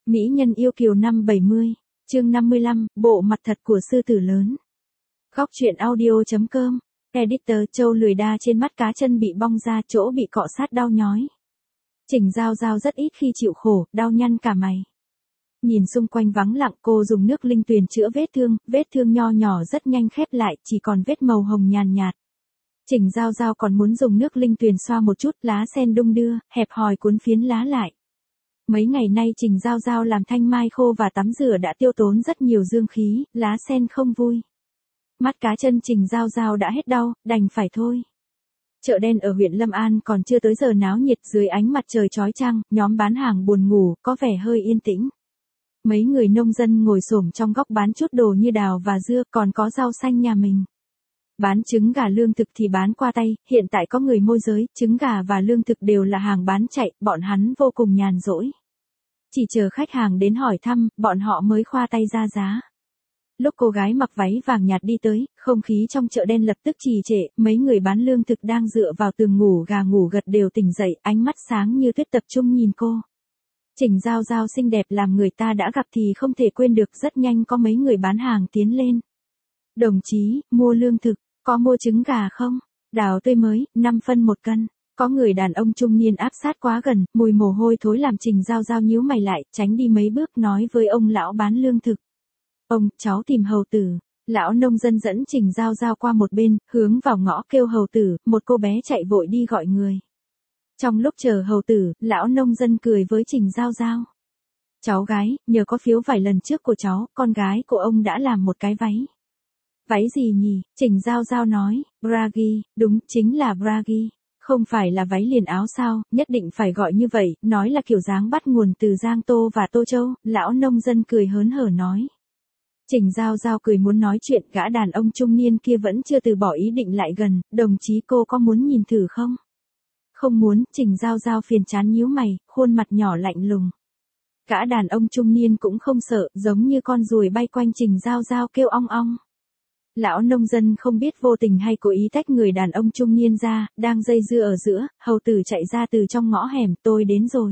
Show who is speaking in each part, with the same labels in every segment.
Speaker 1: Mỹ nhân yêu kiều năm 70, chương 55, bộ mặt thật của sư tử lớn. Góc truyện audio.com, editor Châu lười đa trên mắt cá chân bị bong ra, chỗ bị cọ sát đau nhói. Trình Giao Giao rất ít khi chịu khổ, đau nhăn cả mày. Nhìn xung quanh vắng lặng, cô dùng nước linh tuyền chữa vết thương nho nhỏ rất nhanh khép lại, chỉ còn vết màu hồng nhàn nhạt. Trình Giao Giao còn muốn dùng nước linh tuyền xoa một chút, lá sen đung đưa, hẹp hòi cuốn phiến lá lại. Mấy ngày nay Trình Giao Giao làm thanh mai khô và tắm rửa đã tiêu tốn rất nhiều dương khí, lá sen không vui. Mắt cá chân Trình Giao Giao đã hết đau, đành phải thôi. Chợ đen ở huyện Lâm An còn chưa tới giờ náo nhiệt, dưới ánh mặt trời chói chang, nhóm bán hàng buồn ngủ, có vẻ hơi yên tĩnh. Mấy người nông dân ngồi xổm trong góc bán chút đồ như đào và dưa, còn có rau xanh nhà mình. Bán trứng gà lương thực thì bán qua tay, hiện tại có người môi giới, trứng gà và lương thực đều là hàng bán chạy, bọn hắn vô cùng nhàn rỗi. Chỉ chờ khách hàng đến hỏi thăm, bọn họ mới khoa tay ra giá. Lúc cô gái mặc váy vàng nhạt đi tới, không khí trong chợ đen lập tức trì trệ, mấy người bán lương thực đang dựa vào tường ngủ gà ngủ gật đều tỉnh dậy, ánh mắt sáng như tuyết tập trung nhìn cô. Trình Giao Giao xinh đẹp làm người ta đã gặp thì không thể quên được, rất nhanh có mấy người bán hàng tiến lên. Đồng chí, mua lương thực, có mua trứng gà không? Đào tươi mới, 5 phân 1 cân. Có người đàn ông trung niên áp sát quá gần, mùi mồ hôi thối làm Trình Giao Giao nhíu mày lại, tránh đi mấy bước nói với ông lão bán lương thực. Ông, cháu tìm hầu tử. Lão nông dân dẫn Trình Giao Giao qua một bên, hướng vào ngõ kêu hầu tử, một cô bé chạy vội đi gọi người. Trong lúc chờ hầu tử, lão nông dân cười với Trình Giao Giao. Cháu gái, nhờ có phiếu vải lần trước của cháu, con gái của ông đã làm một cái váy. Váy gì nhỉ? Trình Giao Giao nói, Bragi, đúng, chính là Bragi. Không phải là váy liền áo sao, nhất định phải gọi như vậy, nói là kiểu dáng bắt nguồn từ Giang Tô và Tô Châu, lão nông dân cười hớn hở nói. Trình Giao Giao cười muốn nói chuyện, gã đàn ông trung niên kia vẫn chưa từ bỏ ý định lại gần, đồng chí cô có muốn nhìn thử không? Không muốn, Trình Giao Giao phiền chán nhíu mày, khuôn mặt nhỏ lạnh lùng. Gã đàn ông trung niên cũng không sợ, giống như con ruồi bay quanh Trình Giao Giao kêu ong ong. Lão nông dân không biết vô tình hay cố ý tách người đàn ông trung niên ra, đang dây dưa ở giữa, hầu tử chạy ra từ trong ngõ hẻm, tôi đến rồi.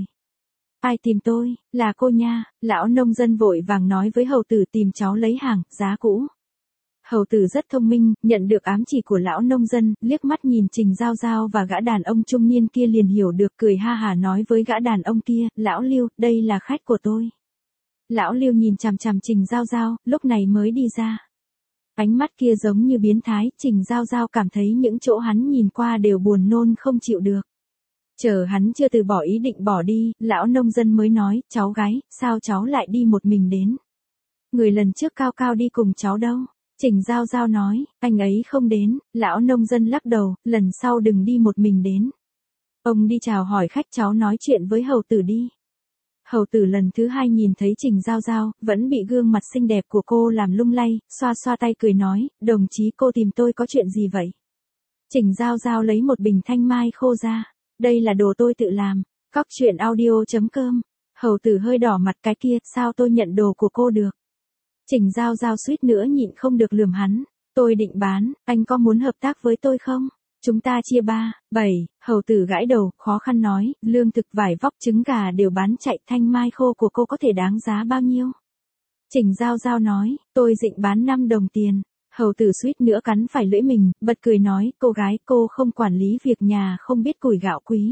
Speaker 1: Ai tìm tôi, là cô nha, lão nông dân vội vàng nói với hầu tử tìm cháu lấy hàng, giá cũ. Hầu tử rất thông minh, nhận được ám chỉ của lão nông dân, liếc mắt nhìn Trình Giao Giao và gã đàn ông trung niên kia liền hiểu được, cười ha hả nói với gã đàn ông kia, lão Lưu, đây là khách của tôi. Lão Lưu nhìn chằm chằm Trình Giao Giao, lúc này mới đi ra. Ánh mắt kia giống như biến thái, Trình Giao Giao cảm thấy những chỗ hắn nhìn qua đều buồn nôn không chịu được. Chờ hắn chưa từ bỏ ý định bỏ đi, lão nông dân mới nói, cháu gái, sao cháu lại đi một mình đến? Người lần trước Cao Cao đi cùng cháu đâu? Trình Giao Giao nói, anh ấy không đến, lão nông dân lắc đầu, lần sau đừng đi một mình đến. Ông đi chào hỏi khách, cháu nói chuyện với hầu tử đi. Hầu tử lần thứ hai nhìn thấy Trình Giao Giao, vẫn bị gương mặt xinh đẹp của cô làm lung lay, xoa xoa tay cười nói, đồng chí cô tìm tôi có chuyện gì vậy? Trình Giao Giao lấy một bình thanh mai khô ra, đây là đồ tôi tự làm, góc truyện audio.com, hầu tử hơi đỏ mặt cái kia, sao tôi nhận đồ của cô được? Trình Giao Giao suýt nữa nhịn không được lườm hắn, tôi định bán, anh có muốn hợp tác với tôi không? Chúng ta chia 3-7, hầu tử gãi đầu, khó khăn nói, lương thực vải vóc trứng gà đều bán chạy, thanh mai khô của cô có thể đáng giá bao nhiêu? Trình Giao Giao nói, tôi định bán 5 đồng tiền. Hầu tử suýt nữa cắn phải lưỡi mình, bật cười nói, cô gái, cô không quản lý việc nhà không biết củi gạo quý.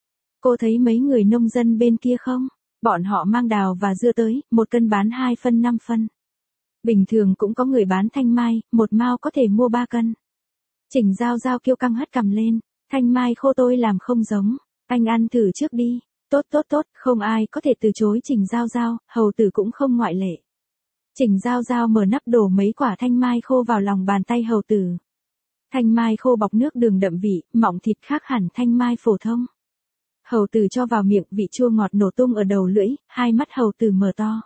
Speaker 1: Cô thấy mấy người nông dân bên kia không? Bọn họ mang đào và dưa tới, 1 cân bán 2 phân 5 phân. Bình thường cũng có người bán thanh mai, 1 mao có thể mua 3 cân. Trình Giao Giao kiêu căng hất cằm lên, thanh mai khô tôi làm không giống, anh ăn thử trước đi, tốt, không ai có thể từ chối Trình Giao Giao, hầu tử cũng không ngoại lệ. Trình Giao Giao mở nắp đổ mấy quả thanh mai khô vào lòng bàn tay hầu tử. Thanh mai khô bọc nước đường đậm vị, mọng thịt khác hẳn thanh mai phổ thông. Hầu tử cho vào miệng, vị chua ngọt nổ tung ở đầu lưỡi, hai mắt hầu tử mở to.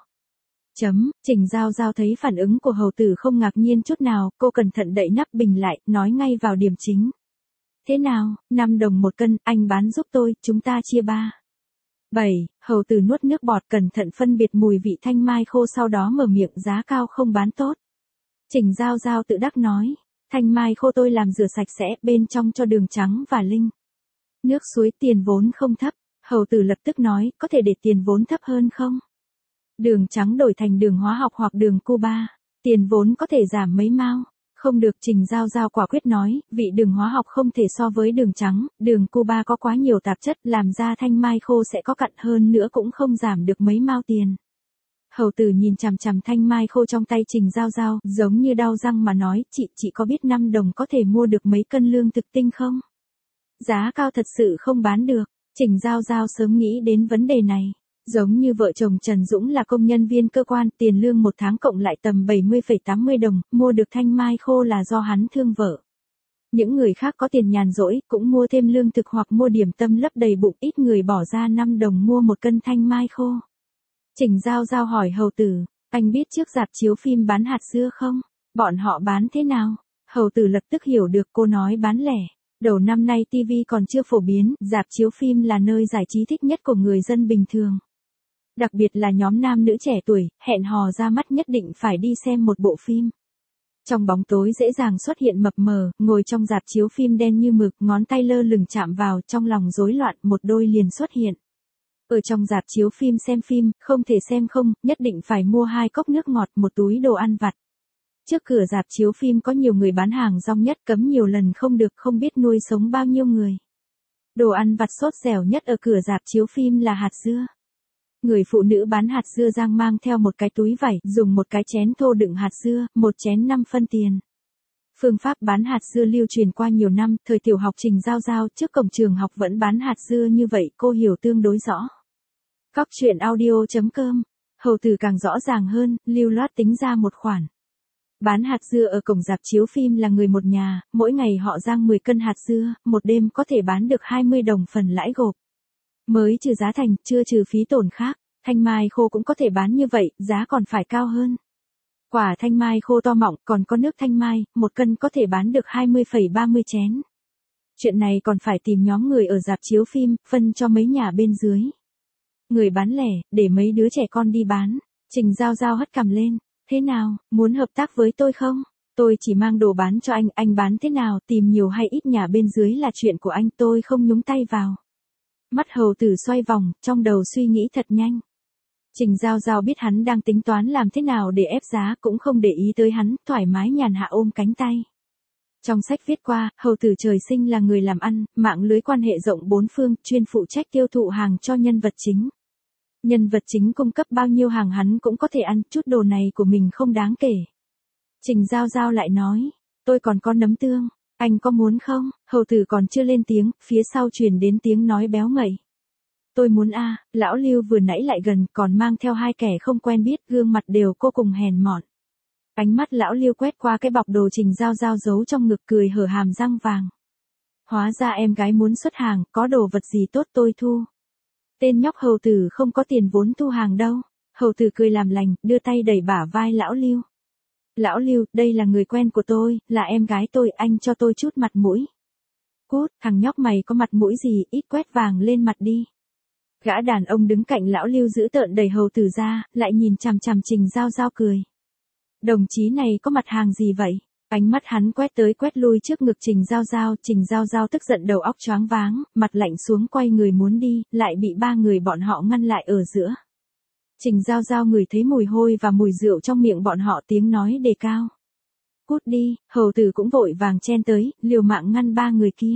Speaker 1: Trình Giao Giao thấy phản ứng của hầu tử không ngạc nhiên chút nào, cô cẩn thận đậy nắp bình lại, nói ngay vào điểm chính. Thế nào, 5 đồng 1 cân, anh bán giúp tôi, chúng ta chia 3-7, hầu tử nuốt nước bọt cẩn thận phân biệt mùi vị thanh mai khô sau đó mở miệng, giá cao không bán tốt. Trình Giao Giao tự đắc nói, thanh mai khô tôi làm rửa sạch sẽ, bên trong cho đường trắng và linh. Nước suối tiền vốn không thấp, hầu tử lập tức nói, có thể để tiền vốn thấp hơn không? Đường trắng đổi thành đường hóa học hoặc đường Cuba. Tiền vốn có thể giảm mấy mao. Không được, Trình Giao Giao quả quyết nói, vị đường hóa học không thể so với đường trắng, đường Cuba có quá nhiều tạp chất, làm ra thanh mai khô sẽ có cặn hơn nữa cũng không giảm được mấy mao tiền. Hầu tử nhìn chằm chằm thanh mai khô trong tay Trình Giao Giao, giống như đau răng mà nói, chị có biết 5 đồng có thể mua được mấy cân lương thực tinh không? Giá cao thật sự không bán được. Trình Giao Giao sớm nghĩ đến vấn đề này. Giống như vợ chồng Trần Dũng là công nhân viên cơ quan, tiền lương một tháng cộng lại tầm 70,80 đồng, mua được thanh mai khô là do hắn thương vợ. Những người khác có tiền nhàn rỗi, cũng mua thêm lương thực hoặc mua điểm tâm lấp đầy bụng, ít người bỏ ra 5 đồng mua một cân thanh mai khô. Trình Giao Giao hỏi hầu tử, anh biết trước rạp chiếu phim bán hạt dưa không? Bọn họ bán thế nào? Hầu tử lập tức hiểu được, cô nói bán lẻ. Đầu năm nay TV còn chưa phổ biến, rạp chiếu phim là nơi giải trí thích nhất của người dân bình thường. Đặc biệt là nhóm nam nữ trẻ tuổi, hẹn hò ra mắt nhất định phải đi xem một bộ phim. Trong bóng tối dễ dàng xuất hiện mập mờ, ngồi trong rạp chiếu phim đen như mực, ngón tay lơ lửng chạm vào, trong lòng rối loạn, một đôi liền xuất hiện. Ở trong rạp chiếu phim xem phim, không thể xem không, nhất định phải mua 2 cốc nước ngọt, một túi đồ ăn vặt. Trước cửa rạp chiếu phim có nhiều người bán hàng rong nhất, cấm nhiều lần không được, không biết nuôi sống bao nhiêu người. Đồ ăn vặt sốt dẻo nhất ở cửa rạp chiếu phim là hạt dưa. Người phụ nữ bán hạt dưa rang mang theo một cái túi vải, dùng một cái chén thô đựng hạt dưa, một chén 5 phân tiền. Phương pháp bán hạt dưa lưu truyền qua nhiều năm, thời tiểu học Trình Giao Giao trước cổng trường học vẫn bán hạt dưa như vậy, cô hiểu tương đối rõ. Cóc truyện audio.com, hầu tử càng rõ ràng hơn, lưu loát tính ra một khoản. Bán hạt dưa ở cổng rạp chiếu phim là người một nhà, mỗi ngày họ rang 10 cân hạt dưa, một đêm có thể bán được 20 đồng phần lãi gộp. Mới trừ giá thành, chưa trừ phí tổn khác, thanh mai khô cũng có thể bán như vậy, giá còn phải cao hơn. Quả thanh mai khô to mọng, còn có nước thanh mai, 1 cân có thể bán được 20,30 chén. Chuyện này còn phải tìm nhóm người ở rạp chiếu phim, phân cho mấy nhà bên dưới. Người bán lẻ, để mấy đứa trẻ con đi bán. Trình Giao Giao hất cằm lên. Thế nào, muốn hợp tác với tôi không? Tôi chỉ mang đồ bán cho anh bán thế nào, tìm nhiều hay ít nhà bên dưới là chuyện của anh, tôi không nhúng tay vào. Mắt hầu tử xoay vòng, trong đầu suy nghĩ thật nhanh. Trình Giao Giao biết hắn đang tính toán làm thế nào để ép giá, cũng không để ý tới hắn, thoải mái nhàn hạ ôm cánh tay. Trong sách viết qua, hầu tử trời sinh là người làm ăn, mạng lưới quan hệ rộng bốn phương, chuyên phụ trách tiêu thụ hàng cho nhân vật chính. Nhân vật chính cung cấp bao nhiêu hàng hắn cũng có thể ăn, chút đồ này của mình không đáng kể. Trình Giao Giao lại nói, tôi còn có nấm tương, anh có muốn không? Hầu tử còn chưa lên tiếng, phía sau truyền đến tiếng nói béo ngậy. Tôi muốn a. Lão Lưu vừa nãy lại gần, còn mang theo 2 kẻ không quen biết, gương mặt đều vô cùng hèn mọn. Ánh mắt lão Lưu quét qua cái bọc đồ Trình Giao Giao giấu trong ngực, cười hở hàm răng vàng. Hóa ra em gái muốn xuất hàng, có đồ vật gì tốt tôi thu. Tên nhóc hầu tử không có tiền vốn thu hàng đâu. Hầu tử cười làm lành, đưa tay đẩy bả vai lão Lưu. Lão Lưu, đây là người quen của tôi, là em gái tôi, anh cho tôi chút mặt mũi. Cút, thằng nhóc mày có mặt mũi gì, ít quét vàng lên mặt đi. Gã đàn ông đứng cạnh lão Lưu giữ tợn đẩy hầu tử ra, lại nhìn chằm chằm Trình Giao Giao cười. Đồng chí này có mặt hàng gì vậy? Ánh mắt hắn quét tới quét lui trước ngực Trình Giao Giao tức giận đầu óc choáng váng, mặt lạnh xuống quay người muốn đi, lại bị 3 người bọn họ ngăn lại ở giữa. Trình Giao Giao ngửi thấy mùi hôi và mùi rượu trong miệng bọn họ, tiếng nói đề cao. Cút đi, hầu tử cũng vội vàng chen tới, liều mạng ngăn 3 người kia.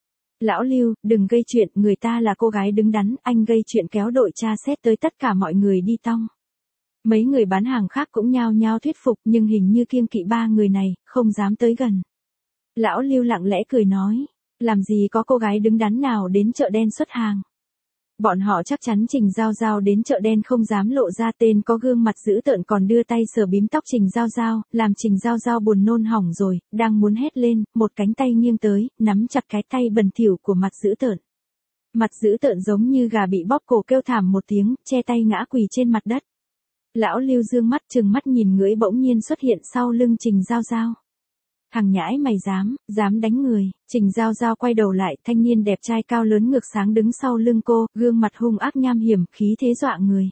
Speaker 1: Lão Lưu, đừng gây chuyện, người ta là cô gái đứng đắn, anh gây chuyện kéo đội tra xét tới tất cả mọi người đi tong. Mấy người bán hàng khác cũng nhao nhao thuyết phục, nhưng hình như kiêng kỵ 3 người này, không dám tới gần. Lão Lưu lặng lẽ cười nói, làm gì có cô gái đứng đắn nào đến chợ đen xuất hàng. Bọn họ chắc chắn Trình Giao Giao đến chợ đen không dám lộ ra, tên có gương mặt dữ tợn còn đưa tay sờ bím tóc Trình Giao Giao, làm Trình Giao Giao buồn nôn hỏng rồi, đang muốn hét lên, một cánh tay nghiêng tới, nắm chặt cái tay bẩn thỉu của mặt dữ tợn. Mặt dữ tợn giống như gà bị bóp cổ kêu thảm một tiếng, che tay ngã quỳ trên mặt đất. Lão Lưu dương mắt trừng mắt nhìn ngưỡi bỗng nhiên xuất hiện sau lưng Trình Giao Giao. Thằng nhãi mày dám đánh người. Trình Giao Giao quay đầu lại, thanh niên đẹp trai cao lớn ngược sáng đứng sau lưng cô, gương mặt hung ác nham hiểm, khí thế dọa người.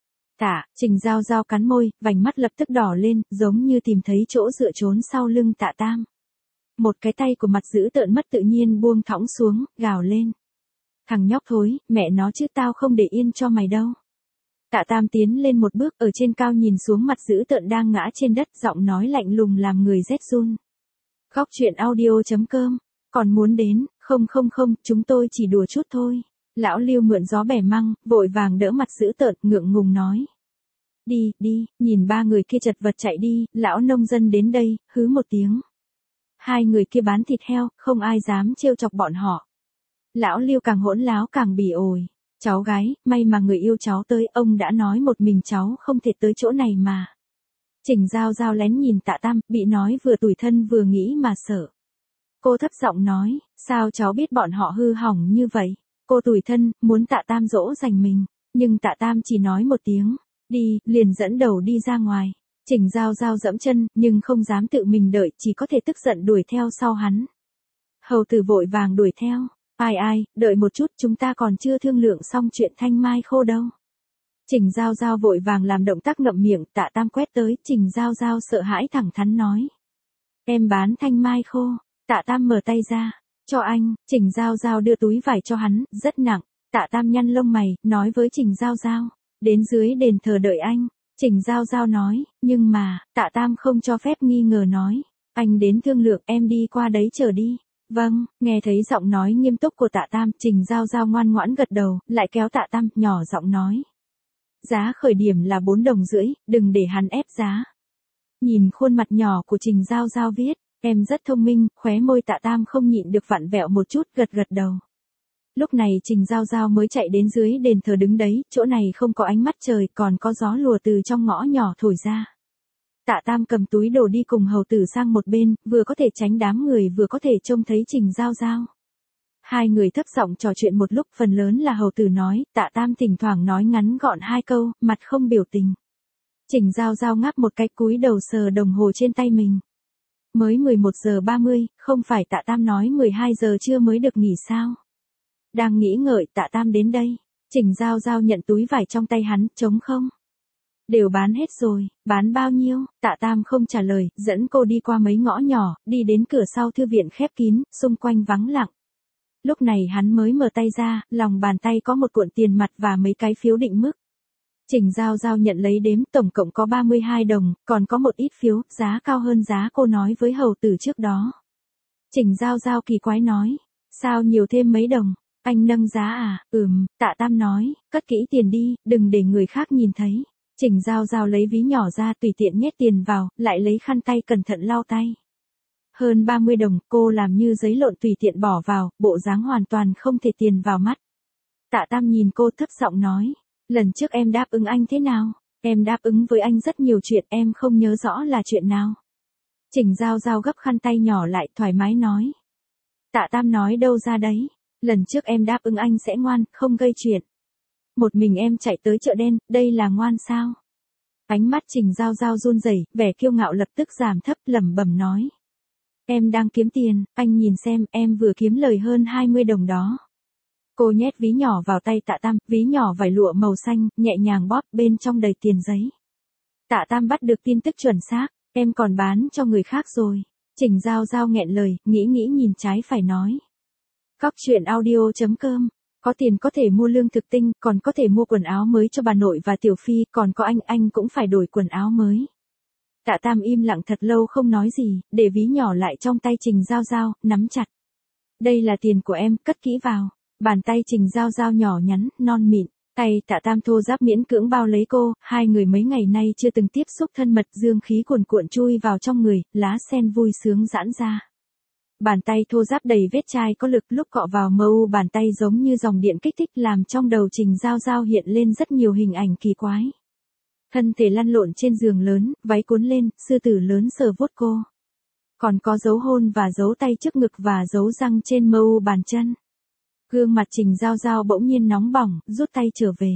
Speaker 1: Trình Giao Giao cắn môi, vành mắt lập tức đỏ lên, giống như tìm thấy chỗ dựa trốn sau lưng Tạ Tam. Một cái tay của mặt dữ tợn mất tự nhiên buông thõng xuống, gào lên. Thằng nhóc thối, mẹ nó chứ tao không để yên cho mày đâu. Tạ Tam tiến lên một bước, ở trên cao nhìn xuống mặt dữ tợn đang ngã trên đất, giọng nói lạnh lùng làm người rét run. Góc truyện audio.com, còn muốn đến, không, chúng tôi chỉ đùa chút thôi. Lão Lưu mượn gió bẻ măng, vội vàng đỡ mặt dữ tợn, ngượng ngùng nói. Đi, nhìn ba người kia chật vật chạy đi, lão nông dân đến đây, hứ một tiếng. Hai người kia bán thịt heo, không ai dám trêu chọc bọn họ. Lão Lưu càng hỗn láo càng bỉ ổi. Cháu gái, may mà người yêu cháu tới, ông đã nói một mình cháu không thể tới chỗ này mà. Trình Giao Giao lén nhìn Tạ Tam, bị nói vừa tủi thân vừa nghĩ mà sợ. Cô thấp giọng nói, sao cháu biết bọn họ hư hỏng như vậy? Cô tủi thân, muốn Tạ Tam dỗ dành mình, nhưng Tạ Tam chỉ nói một tiếng, đi, liền dẫn đầu đi ra ngoài. Trình Giao Giao dẫm chân, nhưng không dám tự mình đợi, chỉ có thể tức giận đuổi theo sau hắn. Hầu tử vội vàng đuổi theo. Ai, đợi một chút, chúng ta còn chưa thương lượng xong chuyện thanh mai khô đâu. Trình Giao Giao vội vàng làm động tác ngậm miệng, Tạ Tam quét tới, Trình Giao Giao sợ hãi thẳng thắn nói. Em bán thanh mai khô. Tạ Tam mở tay ra, cho anh. Trình Giao Giao đưa túi vải cho hắn, rất nặng. Tạ Tam nhăn lông mày, nói với Trình Giao Giao, đến dưới đền thờ đợi anh. Trình Giao Giao nói, nhưng mà, Tạ Tam không cho phép nghi ngờ nói, anh đến thương lượng, em đi qua đấy chờ đi. Vâng, nghe thấy giọng nói nghiêm túc của Tạ Tam, Trình Giao Giao ngoan ngoãn gật đầu, lại kéo Tạ Tam, nhỏ giọng nói. Giá khởi điểm là 4,5 đồng, đừng để hắn ép giá. Nhìn khuôn mặt nhỏ của Trình Giao Giao viết, em rất thông minh, khóe môi Tạ Tam không nhịn được vặn vẹo một chút, gật đầu. Lúc này Trình Giao Giao mới chạy đến dưới đền thờ đứng đấy, chỗ này không có ánh mắt trời, còn có gió lùa từ trong ngõ nhỏ thổi ra. Tạ Tam cầm túi đồ đi cùng hầu tử sang một bên, vừa có thể tránh đám người vừa có thể trông thấy Trình Giao Giao. Hai người thấp giọng trò chuyện một lúc, phần lớn là hầu tử nói, Tạ Tam thỉnh thoảng nói ngắn gọn 2 câu, mặt không biểu tình. Trình Giao Giao ngáp một cái, cúi đầu sờ đồng hồ trên tay mình. Mới 11:30, không phải Tạ Tam nói 12 giờ trưa mới được nghỉ sao? Đang nghĩ ngợi, Tạ Tam đến đây. Trình Giao Giao nhận túi vải trong tay hắn, trống không? Đều bán hết rồi, bán bao nhiêu? Tạ Tam không trả lời, dẫn cô đi qua mấy ngõ nhỏ, đi đến cửa sau thư viện khép kín, xung quanh vắng lặng. Lúc này hắn mới mở tay ra, lòng bàn tay có một cuộn tiền mặt và mấy cái phiếu định mức. Trình Giao Giao nhận lấy đếm, tổng cộng có 32 đồng, còn có một ít phiếu, giá cao hơn giá cô nói với hầu tử trước đó. Trình Giao Giao kỳ quái nói, sao nhiều thêm mấy đồng? Anh nâng giá à? Tạ Tam nói, cất kỹ tiền đi, đừng để người khác nhìn thấy. Trình Giao Giao lấy ví nhỏ ra, tùy tiện nhét tiền vào, lại lấy khăn tay cẩn thận lau tay. Hơn 30 đồng, cô làm như giấy lộn tùy tiện bỏ vào, bộ dáng hoàn toàn không thể tiền vào mắt. Tạ Tam nhìn cô thấp giọng nói, lần trước em đáp ứng anh thế nào? Em đáp ứng với anh rất nhiều chuyện, em không nhớ rõ là chuyện nào. Trình Giao Giao gấp khăn tay nhỏ lại, thoải mái nói. Tạ Tam nói đâu ra đấy, lần trước em đáp ứng anh sẽ ngoan, không gây chuyện. Một mình em chạy tới chợ đen, đây là ngoan sao? Ánh mắt Trình Giao Giao run rẩy, vẻ kiêu ngạo lập tức giảm thấp, lẩm bẩm nói. Em đang kiếm tiền, anh nhìn xem, em vừa kiếm lời hơn 20 đồng đó. Cô nhét ví nhỏ vào tay Tạ Tam, ví nhỏ vải lụa màu xanh, nhẹ nhàng bóp, bên trong đầy tiền giấy. Tạ Tam bắt được tin tức chuẩn xác, em còn bán cho người khác rồi. Trình Giao Giao nghẹn lời, nghĩ nhìn trái phải nói. Góc truyện audio.com, có tiền có thể mua lương thực tinh, còn có thể mua quần áo mới cho bà nội và Tiểu Phi, còn có anh cũng phải đổi quần áo mới. Tạ Tam im lặng thật lâu không nói gì, để ví nhỏ lại trong tay Trình Giao Giao, nắm chặt. Đây là tiền của em, cất kỹ vào. Bàn tay Trình Giao Giao nhỏ nhắn, non mịn, tay Tạ Tam thô ráp miễn cưỡng bao lấy cô, hai người mấy ngày nay chưa từng tiếp xúc thân mật, dương khí cuồn cuộn chui vào trong người, lá sen vui sướng giãn ra. Bàn tay thô ráp đầy vết chai có lực, lúc cọ vào mu bàn tay giống như dòng điện kích thích, làm trong đầu Trình Giao Giao hiện lên rất nhiều hình ảnh kỳ quái. Thân thể lăn lộn trên giường lớn, váy cuốn lên, sư tử lớn sờ vuốt cô. Còn có dấu hôn và dấu tay trước ngực và dấu răng trên mu bàn chân. Gương mặt Trình Giao Giao bỗng nhiên nóng bỏng, rút tay trở về.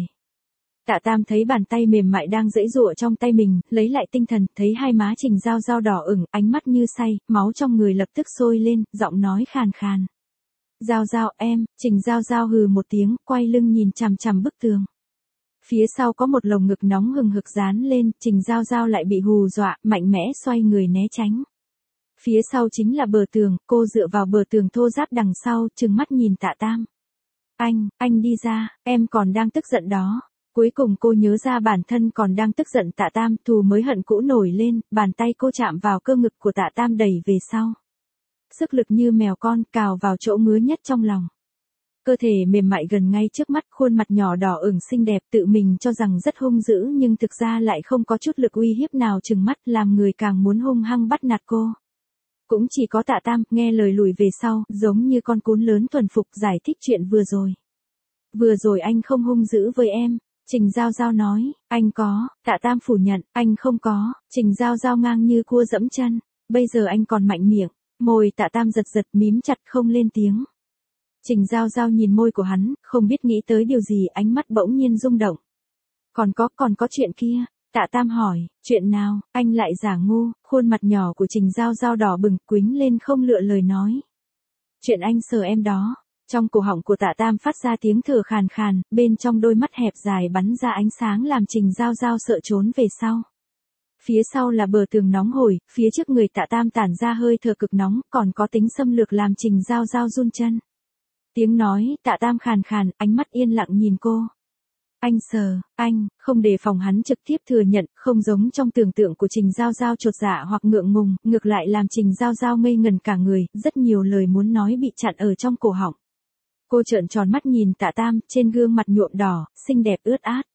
Speaker 1: Tạ Tam thấy bàn tay mềm mại đang giãy giụa trong tay mình, lấy lại tinh thần, thấy hai má Trình Giao Giao đỏ ửng, ánh mắt như say, máu trong người lập tức sôi lên, giọng nói khàn khàn. Giao Giao em, Trình Giao Giao hừ một tiếng, quay lưng nhìn chằm chằm bức tường. Phía sau có một lồng ngực nóng hừng hực dán lên, Trình Giao Giao lại bị hù dọa, mạnh mẽ xoay người né tránh. Phía sau chính là bờ tường, cô dựa vào bờ tường thô ráp đằng sau, trừng mắt nhìn Tạ Tam. Anh đi ra, em còn đang tức giận đó. Cuối cùng cô nhớ ra bản thân còn đang tức giận Tạ Tam, thù mới hận cũ nổi lên, bàn tay cô chạm vào cơ ngực của Tạ Tam đẩy về sau. Sức lực như mèo con cào vào chỗ ngứa nhất trong lòng. Cơ thể mềm mại gần ngay trước mắt, khuôn mặt nhỏ đỏ ửng xinh đẹp, tự mình cho rằng rất hung dữ nhưng thực ra lại không có chút lực uy hiếp nào, trừng mắt làm người càng muốn hung hăng bắt nạt cô. Cũng chỉ có Tạ Tam nghe lời lùi về sau, giống như con cún lớn thuần phục giải thích chuyện vừa rồi. Vừa rồi anh không hung dữ với em. Trình Giao Giao nói, anh có. Tạ Tam phủ nhận, anh không có. Trình Giao Giao ngang như cua dẫm chân, bây giờ anh còn mạnh miệng. Môi Tạ Tam giật giật mím chặt không lên tiếng. Trình Giao Giao nhìn môi của hắn, không biết nghĩ tới điều gì, ánh mắt bỗng nhiên rung động. Còn có chuyện kia. Tạ Tam hỏi, chuyện nào? Anh lại giả ngu. Khuôn mặt nhỏ của Trình Giao Giao đỏ bừng, quýnh lên không lựa lời nói. Chuyện anh sờ em đó. Trong cổ họng của Tạ Tam phát ra tiếng thở khàn khàn, bên trong đôi mắt hẹp dài bắn ra ánh sáng làm Trình Giao Giao sợ trốn về sau. Phía sau là bờ tường nóng hổi, phía trước người Tạ Tam tản ra hơi thở cực nóng, còn có tính xâm lược làm Trình Giao Giao run chân. Tiếng nói, Tạ Tam khàn khàn, ánh mắt yên lặng nhìn cô. Anh sờ, anh, không đề phòng hắn trực tiếp thừa nhận, không giống trong tưởng tượng của Trình Giao Giao chột dạ hoặc ngượng ngùng, ngược lại làm Trình Giao Giao ngây ngần cả người, rất nhiều lời muốn nói bị chặn ở trong cổ họng. Cô trợn tròn mắt nhìn Tạ Tam, trên gương mặt nhuộm đỏ, xinh đẹp ướt át.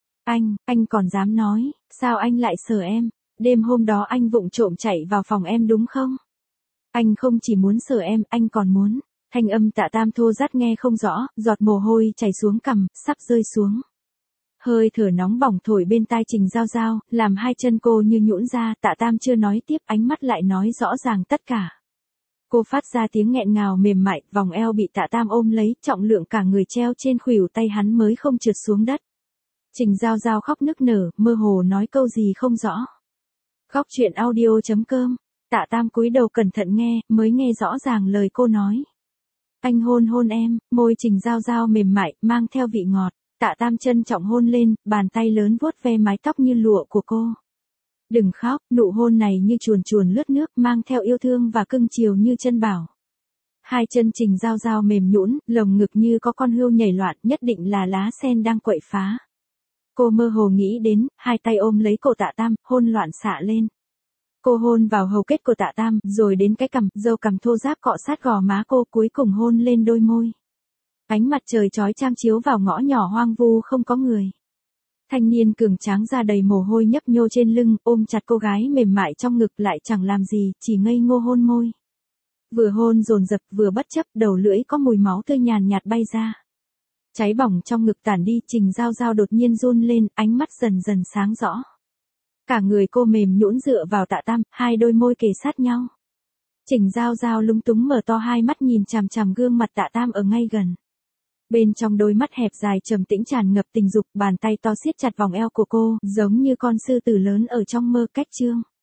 Speaker 1: Anh còn dám nói, sao anh lại sờ em? Đêm hôm đó anh vụng trộm chạy vào phòng em đúng không? Anh không chỉ muốn sờ em, anh còn muốn. Thanh âm Tạ Tam thô rát nghe không rõ, giọt mồ hôi chảy xuống cằm, sắp rơi xuống. Hơi thở nóng bỏng thổi bên tai Trình Giao Giao, làm hai chân cô như nhũn ra, Tạ Tam chưa nói tiếp, ánh mắt lại nói rõ ràng tất cả. Cô phát ra tiếng nghẹn ngào mềm mại, vòng eo bị Tạ Tam ôm lấy, trọng lượng cả người treo trên khuỷu tay hắn mới không trượt xuống đất. Trình Giao Giao khóc nức nở, mơ hồ nói câu gì không rõ. Khóc chuyện audio.com. Tạ Tam cúi đầu cẩn thận nghe, mới nghe rõ ràng lời cô nói. Anh hôn em, môi Trình Giao Giao mềm mại, mang theo vị ngọt. Tạ Tam trân trọng hôn lên, bàn tay lớn vuốt ve mái tóc như lụa của cô. Đừng khóc, nụ hôn này như chuồn chuồn lướt nước, mang theo yêu thương và cưng chiều như chân bảo. Hai chân Trình Giao Giao mềm nhũn, lồng ngực như có con hươu nhảy loạn, nhất định là lá sen đang quậy phá. Cô mơ hồ nghĩ đến, hai tay ôm lấy cổ Tạ Tam, hôn loạn xạ lên. Cô hôn vào hầu kết của Tạ Tam, rồi đến cái cằm, râu cằm thô ráp cọ sát gò má cô, cuối cùng hôn lên đôi môi. Ánh mặt trời chói chang chiếu vào ngõ nhỏ hoang vu không có người. Thanh niên cường tráng da đầy mồ hôi nhấp nhô trên lưng, ôm chặt cô gái mềm mại trong ngực, lại chẳng làm gì, chỉ ngây ngô hôn môi. Vừa hôn dồn dập vừa bất chấp, đầu lưỡi có mùi máu tươi nhàn nhạt bay ra. Cháy bỏng trong ngực tản đi, Trình Giao Giao đột nhiên run lên, ánh mắt dần dần sáng rõ. Cả người cô mềm nhũn dựa vào Tạ Tam, hai đôi môi kề sát nhau. Trình Giao Giao lúng túng mở to hai mắt nhìn chằm chằm gương mặt Tạ Tam ở ngay gần. Bên trong đôi mắt hẹp dài trầm tĩnh tràn ngập tình dục, bàn tay to siết chặt vòng eo của cô, giống như con sư tử lớn ở trong mơ cách chương.